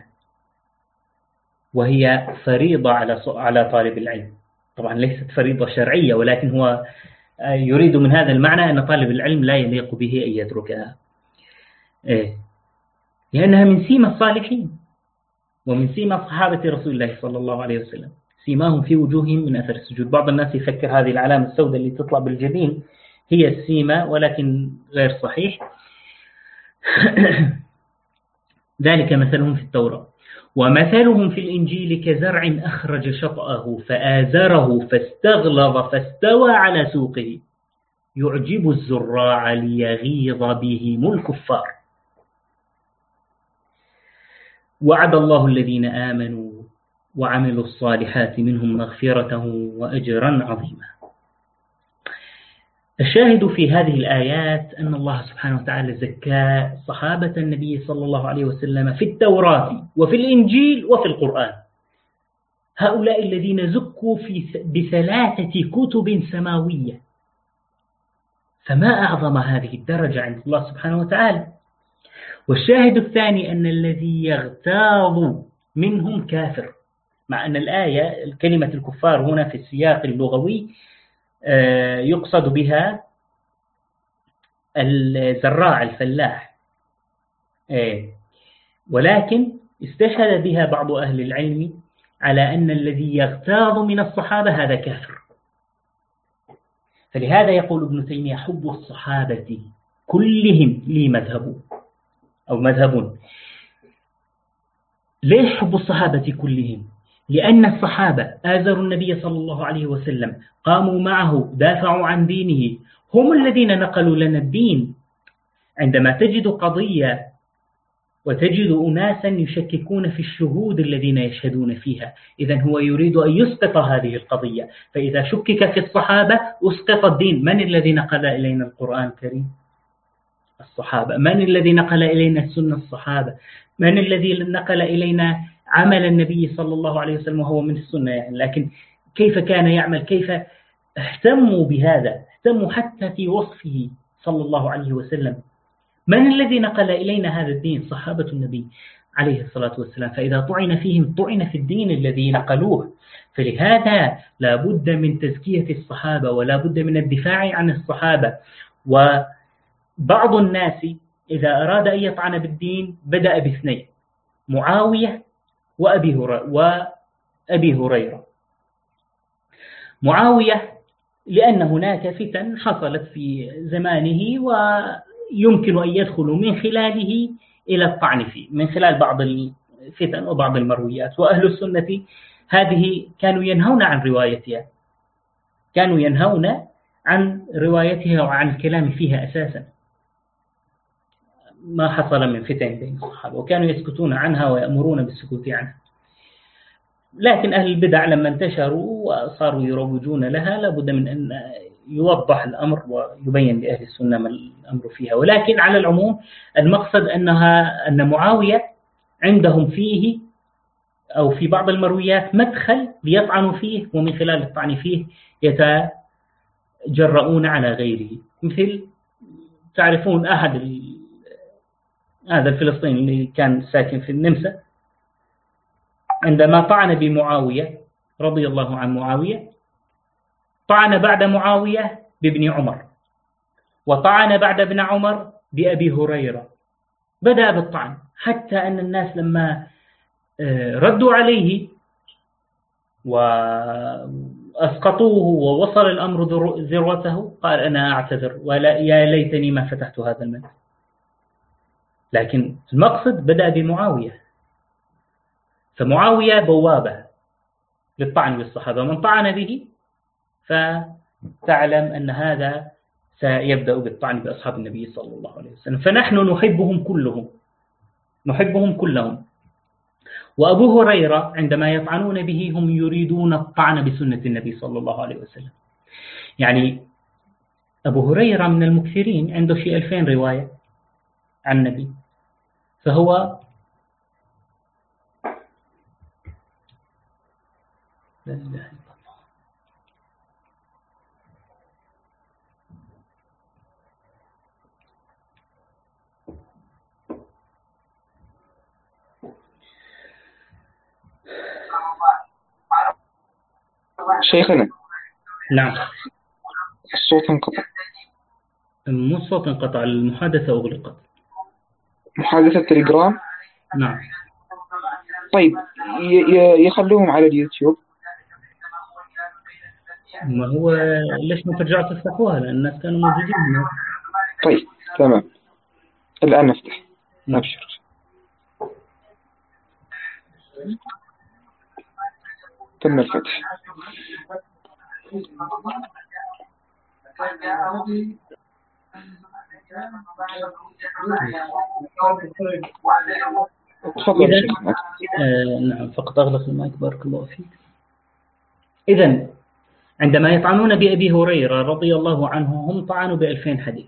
وهي فريضة على طالب العلم، طبعا ليست فريضة شرعية، ولكن هو يريد من هذا المعنى أن طالب العلم لا يليق به أن يتركها، لأنها من سيمة الصالحين ومن سيمة صحابة رسول الله صلى الله عليه وسلم، سيماهم في وجوههم من أثر السجود. بعض الناس يفكر هذه العلامة السوداء اللي تطلع بالجبين هي السيمة، ولكن غير صحيح. ذلك مثلهم في التوراة ومثلهم في الإنجيل كزرع أخرج شطأه فآزره فاستغلظ فاستوى على سوقه يعجب الزراع ليغيظ بهم الكفار. وعد الله الذين آمنوا وعملوا الصالحات منهم مغفرة وأجرا عظيما. الشاهد في هذه الآيات أن الله سبحانه وتعالى زكى صحابة النبي صلى الله عليه وسلم في التوراة وفي الإنجيل وفي القرآن. هؤلاء الذين زكوا بثلاثة كتب سماوية، فما أعظم هذه الدرجة عند الله سبحانه وتعالى. والشاهد الثاني أن الذي يغتاظ منهم كافر، مع أن الآية كلمة الكفار هنا في السياق اللغوي يقصد بها الزراع الفلاح، ولكن استشهد بها بعض أهل العلم على أن الذي يغتاظ من الصحابة هذا كافر. فلهذا يقول ابن تيمية حب الصحابة كلهم لي مذهب أو مذهب. ليش حب الصحابة كلهم؟ لأن الصحابة آزروا النبي صلى الله عليه وسلم، قاموا معه، دافعوا عن دينه، هم الذين نقلوا لنا الدين. عندما تجد قضية وتجد أناسا يشككون في الشهود الذين يشهدون فيها، إذن هو يريد أن يسقط هذه القضية. فإذا شكك في الصحابة أسقط الدين. من الذي نقل إلينا القرآن الكريم؟ الصحابة. من الذي نقل إلينا السنة؟ الصحابة. من الذي نقل إلينا عمل النبي صلى الله عليه وسلم وهو من السنة يعني. لكن كيف كان يعمل؟ كيف اهتموا بهذا؟ اهتموا حتى في وصفه صلى الله عليه وسلم. من الذي نقل إلينا هذا الدين؟ صحابة النبي عليه الصلاة والسلام. فإذا طعن فيهم طعن في الدين الذي نقلوه. فلهذا لا بد من تزكية الصحابة ولا بد من الدفاع عن الصحابة. وبعض الناس إذا أراد أن يطعن بالدين بدأ باثنين: معاوية وأبي هريرة. معاوية لأن هناك فتن حصلت في زمانه ويمكن أن يدخل من خلاله إلى الطعن فيه من خلال بعض الفتن وبعض المرويات. وأهل السنة هذه كانوا ينهون عن روايتها، كانوا ينهون عن روايتها وعن الكلام فيها أساسا. ما حصل من فتن بين الصحابة وكانوا يسكتون عنها ويأمرون بالسكوت عنها. لكن أهل البدع لما انتشروا وصاروا يروجون لها لابد من أن يوضح الأمر ويبين لأهل السنة ما الأمر فيها. ولكن على العموم المقصد أن معاوية عندهم فيه أو في بعض المرويات مدخل ليطعنوا فيه، ومن خلال الطعن فيه يتجرؤون على غيره. مثل تعرفون أحد هذا الفلسطيني اللي كان ساكن في النمسا، عندما طعن بمعاوية رضي الله عن معاوية، طعن بعد معاوية بابن عمر، وطعن بعد ابن عمر بأبي هريرة. بدأ بالطعن حتى أن الناس لما ردوا عليه وأسقطوه ووصل الأمر ذروته قال: أنا أعتذر ولا يا ليتني ما فتحت هذا المجال. لكن المقصد بدأ بمعاوية، فمعاوية بوابة للطعن بالصحابة. من طعن به فتعلم أن هذا سيبدأ بالطعن بأصحاب النبي صلى الله عليه وسلم. فنحن نحبهم كلهم. وأبو هريرة عندما يطعنون به هم يريدون الطعن بسنة النبي صلى الله عليه وسلم. يعني أبو هريرة من المكثرين، عنده شيء 2000 رواية عن النبي، فهو لا إله إلا الله. شيخنا، نعم. الصوت انقطع. مو الصوت انقطع، المحادثة أغلقت. محادثة تليجرام؟ نعم. طيب يخلوهم على اليوتيوب. ما هو ليش ما ترجعوا تفتحوها؟ لأن الناس كانوا موجودين هنا. طيب تمام، الآن نفتح. نبشر. تم الفتح. تفضل شيخنا. نعم، فقط أغلق المايك بارك الله فيك. إذن عندما يطعنون بأبي هريرة رضي الله عنه هم طعنوا ب2000 حديث.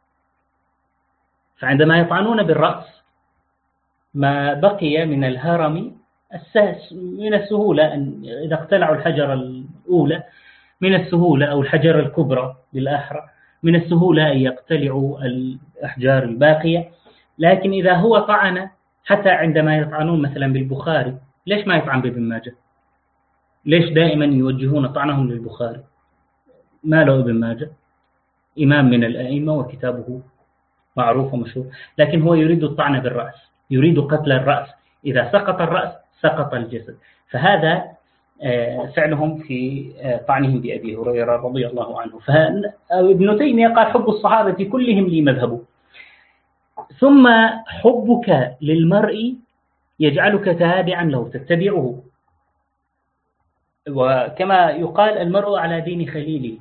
فعندما يطعنون بالرأس ما بقي من الهرم من السهولة أن إذا اقتلعوا الحجر الأولى من السهولة أو الحجر الكبرى بالأحرى من السهولة أن يقتلعوا الأحجار الباقية. لكن إذا هو طعن، حتى عندما يطعنون مثلا بالبخاري، ليش ما يطعن بابن ماجه؟ ليش دائما يوجهون طعنهم للبخاري؟ ما له ابن ماجه إمام من الأئمة وكتابه معروف ومشهور، لكن هو يريد الطعن بالرأس، يريد قتل الرأس. إذا سقط الرأس سقط الجسد. فهذا فعلهم في طعنهم بأبي هريرة رضي الله عنه. فابن تيمية قال حب الصحابة كلهم لي مذهب. ثم حبك للمرء يجعلك تابعا له تتبعه، وكما يقال المرء على دين خليله.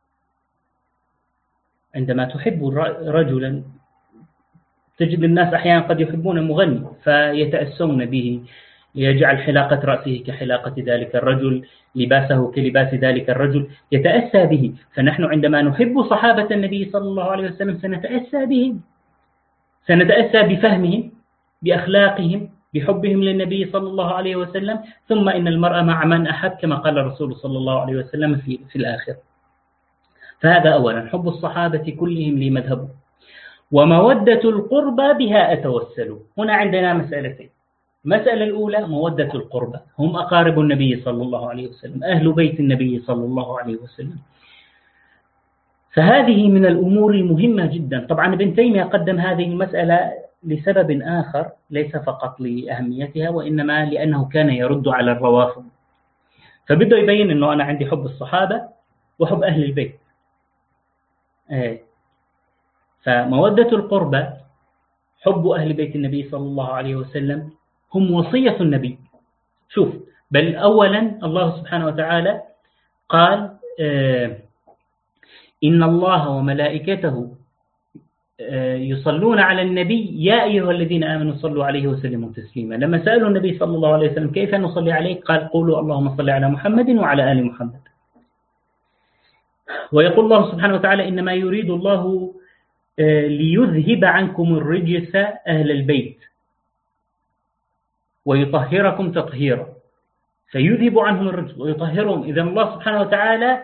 عندما تحب رجلا تجد الناس أحيانا قد يحبون المغني فيتأسون به، يجعل حلاقة رأسه كحلاقة ذلك الرجل، لباسه كلباس ذلك الرجل، يتأسى به. فنحن عندما نحب صحابة النبي صلى الله عليه وسلم سنتأسى بهم، سنتأسى بفهمهم، بأخلاقهم، بحبهم للنبي صلى الله عليه وسلم. ثم إن المرء مع من أحب كما قال الرسول صلى الله عليه وسلم في الآخر. فهذا أولا، حب الصحابة كلهم لي مذهب. ومودة القربى بها أتوسل. هنا عندنا مسألتين. المسألة الأولى مودة القربى، هم أقارب النبي صلى الله عليه وسلم، أهل بيت النبي صلى الله عليه وسلم. فهذه من الأمور المهمة جدا. طبعا ابن تيمية قدم هذه المسألة لسبب آخر، ليس فقط لأهميتها وإنما لأنه كان يرد على الروافض. فبدأ يبين أنه أنا عندي حب الصحابة وحب أهل البيت. فمودة القربى حب أهل بيت النبي صلى الله عليه وسلم هم وصية النبي. شوف، بل أولا الله سبحانه وتعالى قال إن الله وملائكته يصلون على النبي يا أيها الذين آمنوا صلوا عليه وسلموا تسليما. لما سألوا النبي صلى الله عليه وسلم كيف نصلي عليه قال قولوا اللهم صل على محمد وعلى آل محمد. ويقول الله سبحانه وتعالى إنما يريد الله ليذهب عنكم الرجس أهل البيت ويطهركم تطهيرا. فيذهب عنهم الرجس ويطهرهم. إذا الله سبحانه وتعالى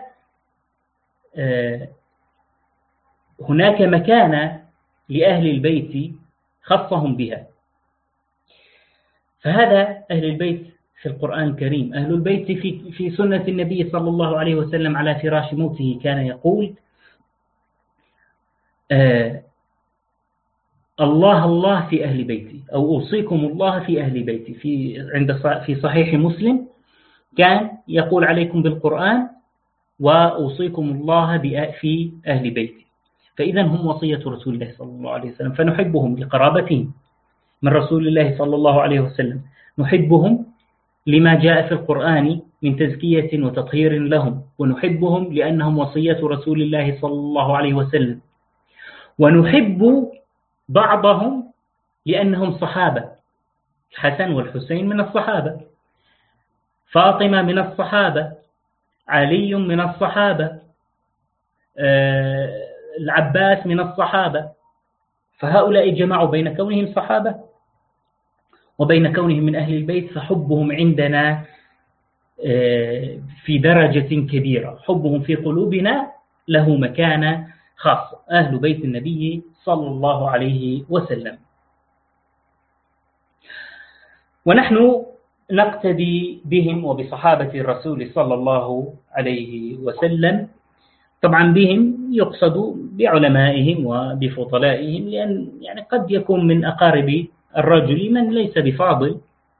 هناك مكانة لأهل البيت خصهم بها. فهذا أهل البيت في القرآن الكريم. أهل البيت في سنة النبي صلى الله عليه وسلم على فراش موته كان يقول الله الله في أهل بيتي، أو أوصيكم الله في أهل بيتي. في صحيح مسلم كان يقول عليكم بالقرآن وأوصيكم الله في أهل بيتي. فإذا هم وصية رسول الله صلى الله عليه وسلم، فنحبهم لقرابتهم من رسول الله صلى الله عليه وسلم، نحبهم لما جاء في القرآن من تزكية وتطهير لهم، ونحبهم لأنهم وصية رسول الله صلى الله عليه وسلم، ونحب بعضهم لأنهم صحابة. الحسن والحسين من الصحابة، فاطمة من الصحابة، علي من الصحابة، العباس من الصحابة. فهؤلاء جمعوا بين كونهم صحابة وبين كونهم من أهل البيت. فحبهم عندنا في درجة كبيرة، حبهم في قلوبنا له مكانة خاصة، أهل بيت النبي صلى الله عليه وسلم. ونحن نقتدي بهم وبصحابة الرسول صلى الله عليه وسلم. طبعا بهم يقصد بعلمائهم وبفضلائهم، لأن يعني قد يكون من أقارب الرجل من ليس بفاضل.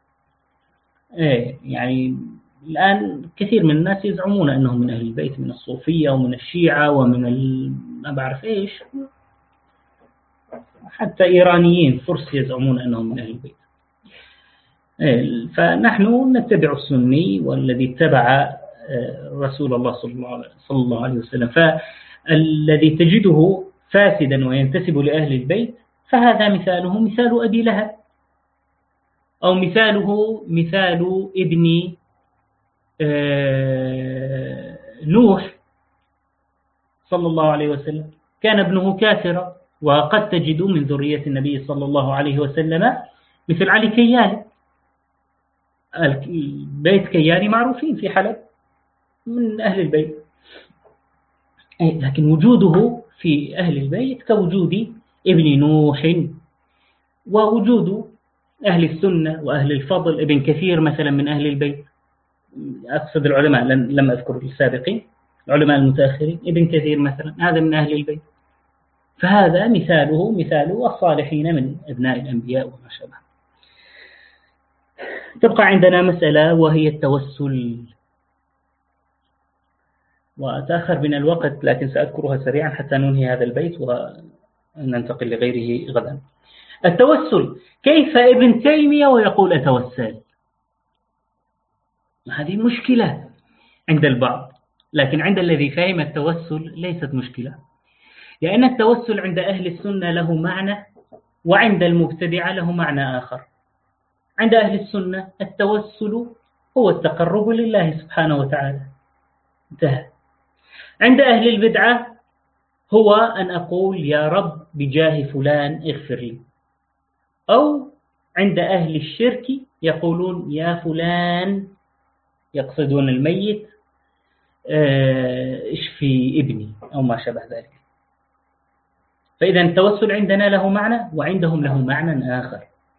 يعني الآن كثير من الناس يزعمون أنهم من أهل البيت، من الصوفية ومن الشيعة ومن ما بعرف إيش، حتى إيرانيين فرس يزعمون أنهم من أهل البيت. فنحن نتبع السني والذي اتبع رسول الله صلى الله عليه وسلم. فالذي تجده فاسدا وينتسب لأهل البيت فهذا مثاله مثال أبي لهب، أو مثاله مثال ابن نوح صلى الله عليه وسلم، كان ابنه كافرا. وقد تجد من ذرية النبي صلى الله عليه وسلم مثل علي كياني. بيت كياني معروفين في حلب من أهل البيت، لكن وجوده في أهل البيت كوجود ابن نوح، ووجود أهل السنة وأهل الفضل. ابن كثير مثلا من أهل البيت، أقصد العلماء لم أذكر السابقين، العلماء المتأخرين. ابن كثير مثلا هذا من أهل البيت، فهذا مثاله مثال الصالحين من أبناء الأنبياء وما شابه. تبقى عندنا مسألة وهي التوسل، وأتأخر بنا الوقت لكن سأذكرها سريعا حتى ننهي هذا البيت وننتقل لغيره غدا. التوسل، كيف ابن تيمية ويقول أتوسل؟ هذه مشكلة عند البعض، لكن عند الذي فهم التوسل ليست مشكلة، لأن التوسل عند أهل السنة له معنى، وعند المبتدعة له معنى آخر. عند أهل السنة التوسل هو التقرب لله سبحانه وتعالى، انتهى. عند أهل البدعة هو أن أقول يا رب بجاه فلان اغفر لي، أو عند أهل الشرك يقولون يا فلان، يقصدون الميت، اشفي ابني أو ما شابه ذلك. فإذا التوسل عندنا له معنى وعندهم له معنى آخر.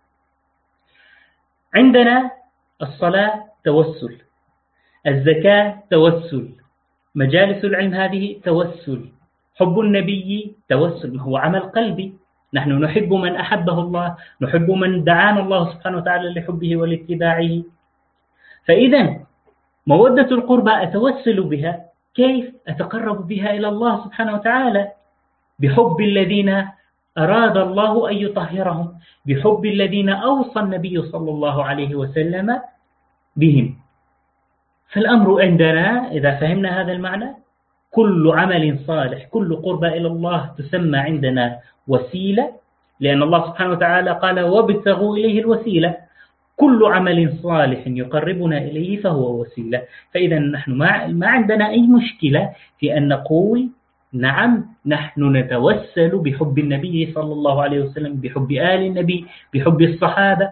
عندنا الصلاة توسل، الزكاة توسل، مجالس العلم هذه توسل، حب النبي توسل، هو عمل قلبي. نحن نحب من أحبه الله، نحب من دعانا الله سبحانه وتعالى لحبه ولاتباعه. فإذا مودة القربى أتوسل بها، كيف أتقرب بها إلى الله سبحانه وتعالى؟ بحب الذين أراد الله أن يطهرهم، بحب الذين أوصى النبي صلى الله عليه وسلم بهم. فالأمر عندنا إذا فهمنا هذا المعنى، كل عمل صالح، كل قربة إلى الله تسمى عندنا وسيلة، لأن الله سبحانه وتعالى قال وابتغوا إليه الوسيلة. كل عمل صالح يقربنا إليه فهو وسيلة. فإذا نحن ما عندنا أي مشكلة في أن نقول نعم نحن نتوسل بحب النبي صلى الله عليه وسلم، بحب آل النبي، بحب الصحابة.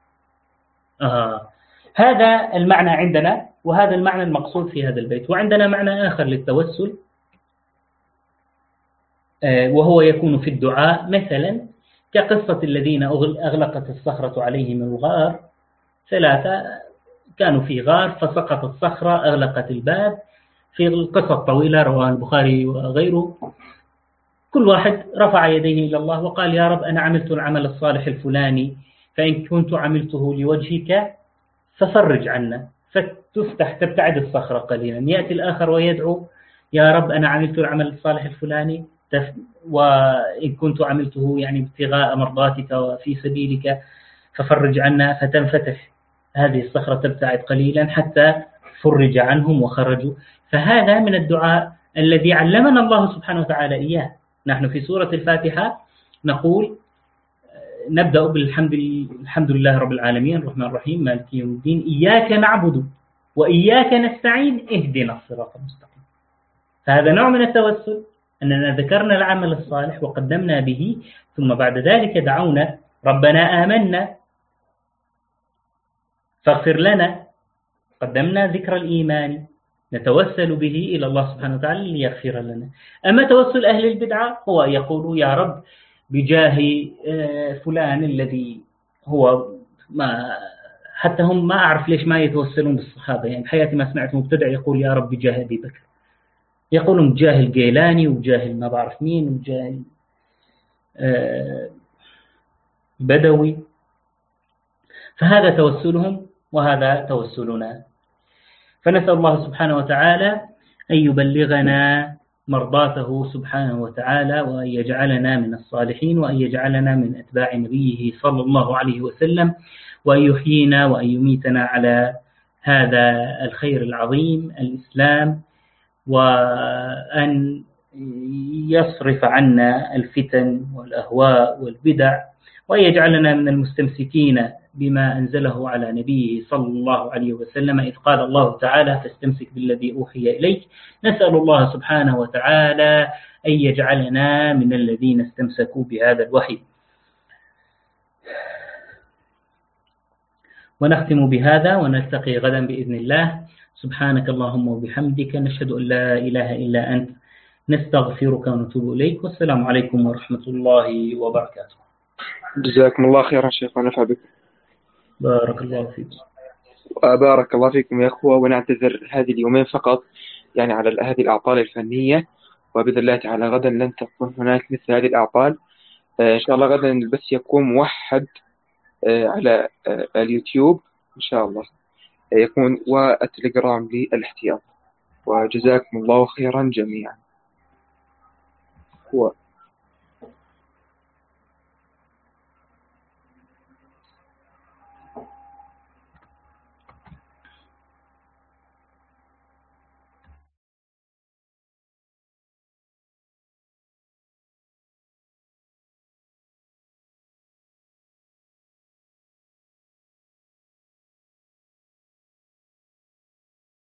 هذا المعنى عندنا، وهذا المعنى المقصود في هذا البيت. وعندنا معنى آخر للتوسل، وهو يكون في الدعاء، مثلا كقصة الذين أغلقت الصخرة عليهم الغار. ثلاثة كانوا في غار فسقط الصخرة أغلقت الباب. في القصة الطويلة رواه البخاري وغيره، كل واحد رفع يديه إلى الله وقال يا رب أنا عملت العمل الصالح الفلاني، فإن كنت عملته لوجهك ففرج عنا، تبتعد الصخرة قليلا. يأتي الآخر ويدعو يا رب أنا عملت العمل الصالح الفلاني، وإن كنت عملته يعني ابتغاء مرضاتك وفي سبيلك ففرج عنا، فتنفتح هذه الصخرة تبتعد قليلا حتى فرج عنهم وخرجوا. فهذا من الدعاء الذي علمنا الله سبحانه وتعالى إياه. نحن في سورة الفاتحة نقول نبدأ الحمد لله رب العالمين الرحمن الرحيم مالك يوم الدين إياك نعبد وإياك نستعين اهدنا الصراط المستقيم. فهذا نوع من التوسل، أننا ذكرنا العمل الصالح وقدمنا به، ثم بعد ذلك دعونا ربنا آمنا فاغفر لنا، قدمنا ذكر الإيمان نتوسل به إلى الله سبحانه وتعالى ليغفر لنا. أما توسل أهل البدعة هو يقول يا رب بجاه فلان الذي هو ما حتى هم ما أعرف ليش ما يتوسلون بالصحابة، يعني بحياتي ما سمعت مبتدع يقول يا رب بجاه أبي بكر، يقولون بجاه الجيلاني وبجاه ما بعرف مين وبجاه بدوي. فهذا توسلهم وهذا توسلنا. فنسأل الله سبحانه وتعالى أن يبلغنا مرضاته سبحانه وتعالى، وأن يجعلنا من الصالحين، وأن يجعلنا من أتباع نبيه صلى الله عليه وسلم، وأن يحيينا وأن يميتنا على هذا الخير العظيم الإسلام، وأن يصرف عنا الفتن والأهواء والبدع، وأن يجعلنا من المستمسكين بما أنزله على نبيه صلى الله عليه وسلم، إذ قال الله تعالى: فاستمسك بالذي أوحي إليك. نسأل الله سبحانه وتعالى أن يجعلنا من الذين استمسكوا بهذا الوحي. ونختم بهذا ونلتقي غدا بإذن الله. سبحانك اللهم وبحمدك، نشهد أن لا إله إلا أنت، نستغفرك ونتوب إليك، والسلام عليكم ورحمة الله وبركاته. جزاكم الله خيرا شيخ ونفع بكم. بارك الله فيكم. بارك الله فيكم يا أخوة، ونعتذر هذه اليومين فقط يعني على هذه الأعطال الفنية، وبإذن الله تعالى غدا لن تكون هناك مثل هذه الأعطال. إن شاء الله غدا البث يكون موحد على اليوتيوب إن شاء الله يكون، والتليجرام للاحتياط. وجزاكم الله خيرا جميعا.